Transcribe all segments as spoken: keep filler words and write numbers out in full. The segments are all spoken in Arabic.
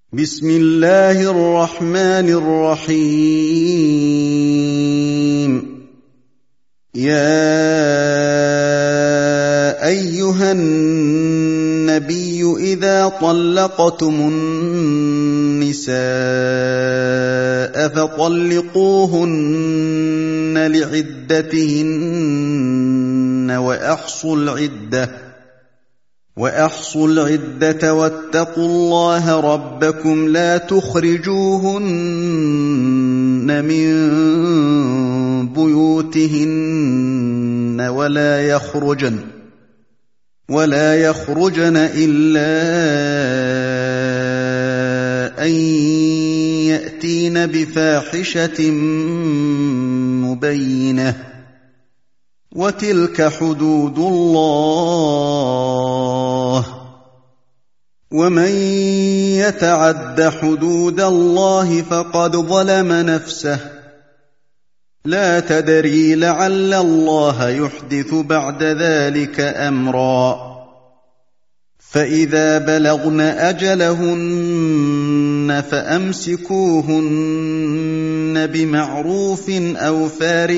بسم الله الرحمن الرحيم يا أيها النبي إذا طلقتم النساء فطلقوهن لعدتهن وأحصوا العدة وأحصوا العدة واتقوا الله ربكم لا تخرجوهن من بيوتهن ولا يخرجن ولا يخرجن إلا أن يأتين بفاحشة مبينة وتلك حدود الله ومن يتعد حدود الله فقد ظلم نفسه لا تدري لعل الله يحدث بعد ذلك أمرا فإذا بلغن أجلهن فأمسكوهن بمعروف أو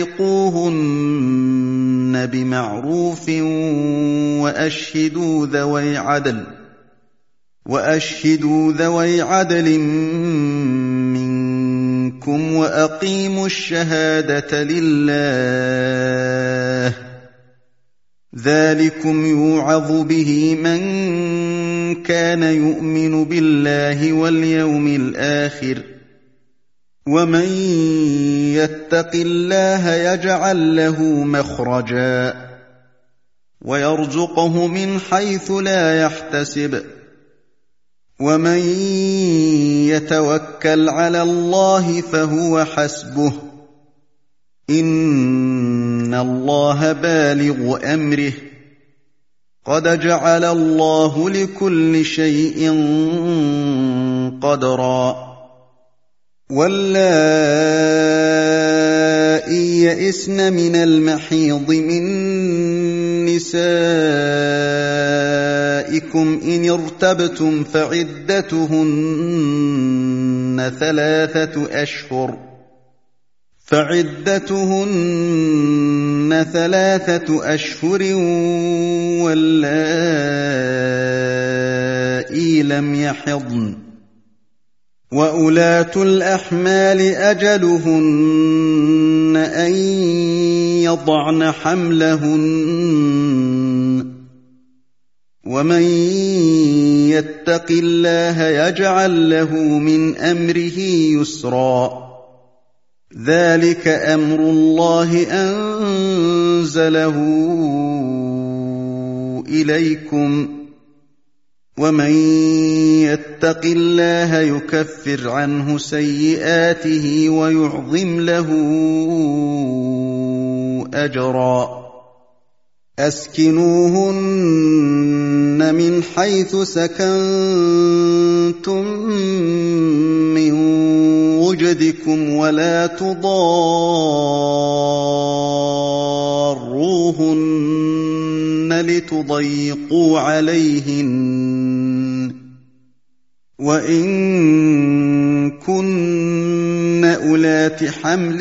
فارقوهن بمعروف وأشهدوا ذوي عدل وأشهدوا ذوي عدل منكم وأقيموا الشهادة لله ذلكم يوعظ به من كان يؤمن بالله واليوم الآخر ومن يتق الله يجعل له مخرجا ويرزقه من حيث لا يحتسب ومن يتوكل على الله فهو حسبه إن الله بالغ أمره قد جعل الله لكل شيء قدرا واللائي يئسن من المحيض من نسائكم إن ارتبتم فعدتهن ثلاثة أشهر فعدتهن ثلاثة أشهر واللائي لم يحضن وأولاة الأحمال أجلهن أن يضعن حملهن ومن يتق الله يجعل له من أمره يسرا ذلك أمر الله أنزله إليكم ومن يتق الله يكفر عنه سيئاته ويعظم له أجرا أسكنوهن من حيث سكنتم من وجدكم ولا تضاروهن لتضيقوا عليهن وإن كن أولات حمل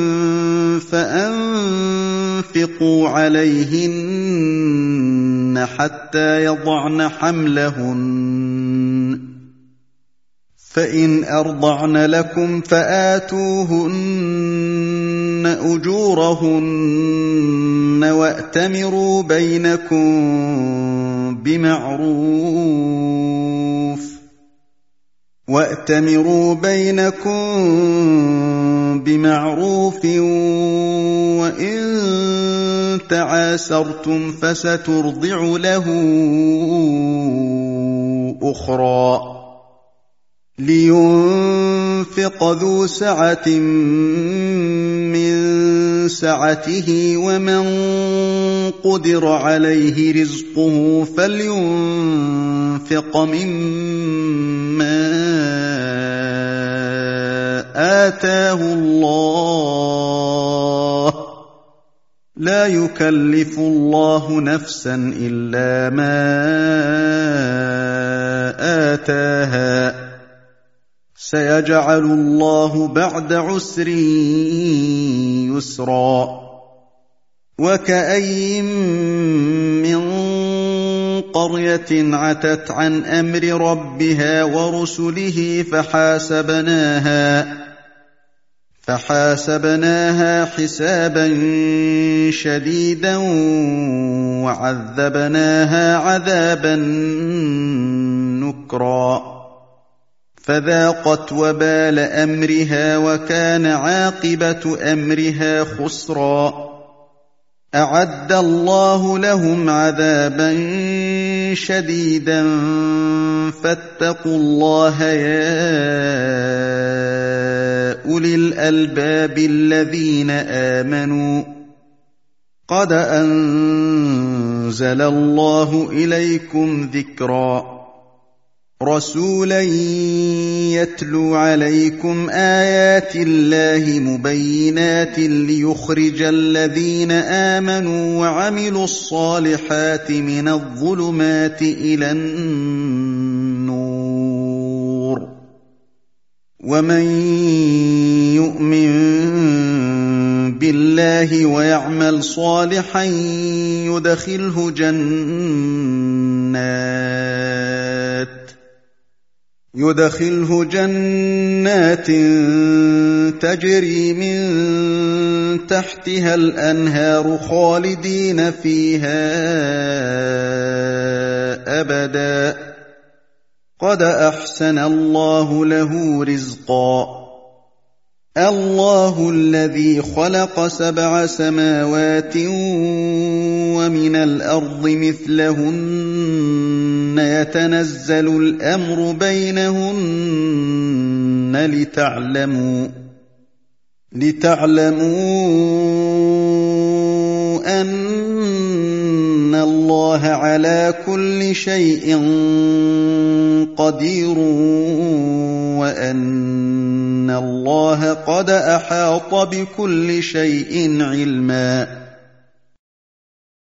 فأنفقوا عليهن حتى يضعن حملهن فإن أرضعن لكم فآتوهن أجورهن وأتمروا بينكم بمعروف وأتمروا بينكم بمعروف وإن تعاسرتم فسترضع له أخرى لينفق ذو سعة من سعته ومن قدر عليه رزقه فلينفق مما آتاه الله لا يكلف الله نفسا إلا ما آتاها سيجعل الله بعد عسر يسرا وكأين من قرية عتت عن أمر ربها ورسله فحاسبناها فحاسبناها حسابا شديدا وعذبناها عذابا نكرا فذاقت وبال أمرها وكان عاقبة أمرها خسرا أعد الله لهم عذابا شديدا فاتقوا الله يا أولي الألباب الذين آمنوا قد أنزل الله إليكم ذكرا رسولا يتلو عليكم آيات الله مبينات ليخرج الذين آمنوا وعملوا الصالحات من الظلمات إلى النور ومن يؤمن بالله ويعمل صالحا يدخله جنات يدخله جنات تجري من تحتها الأنهار خالدين فيها أبدا قد أحسن الله له رزقا الله الذي خلق سبع سماوات ومن الأرض مثلهن يتنزل الأمر بينهن لتعلموا لتعلموا أن الله على كل شيء قدير وأن الله قد أحاط بكل شيء علما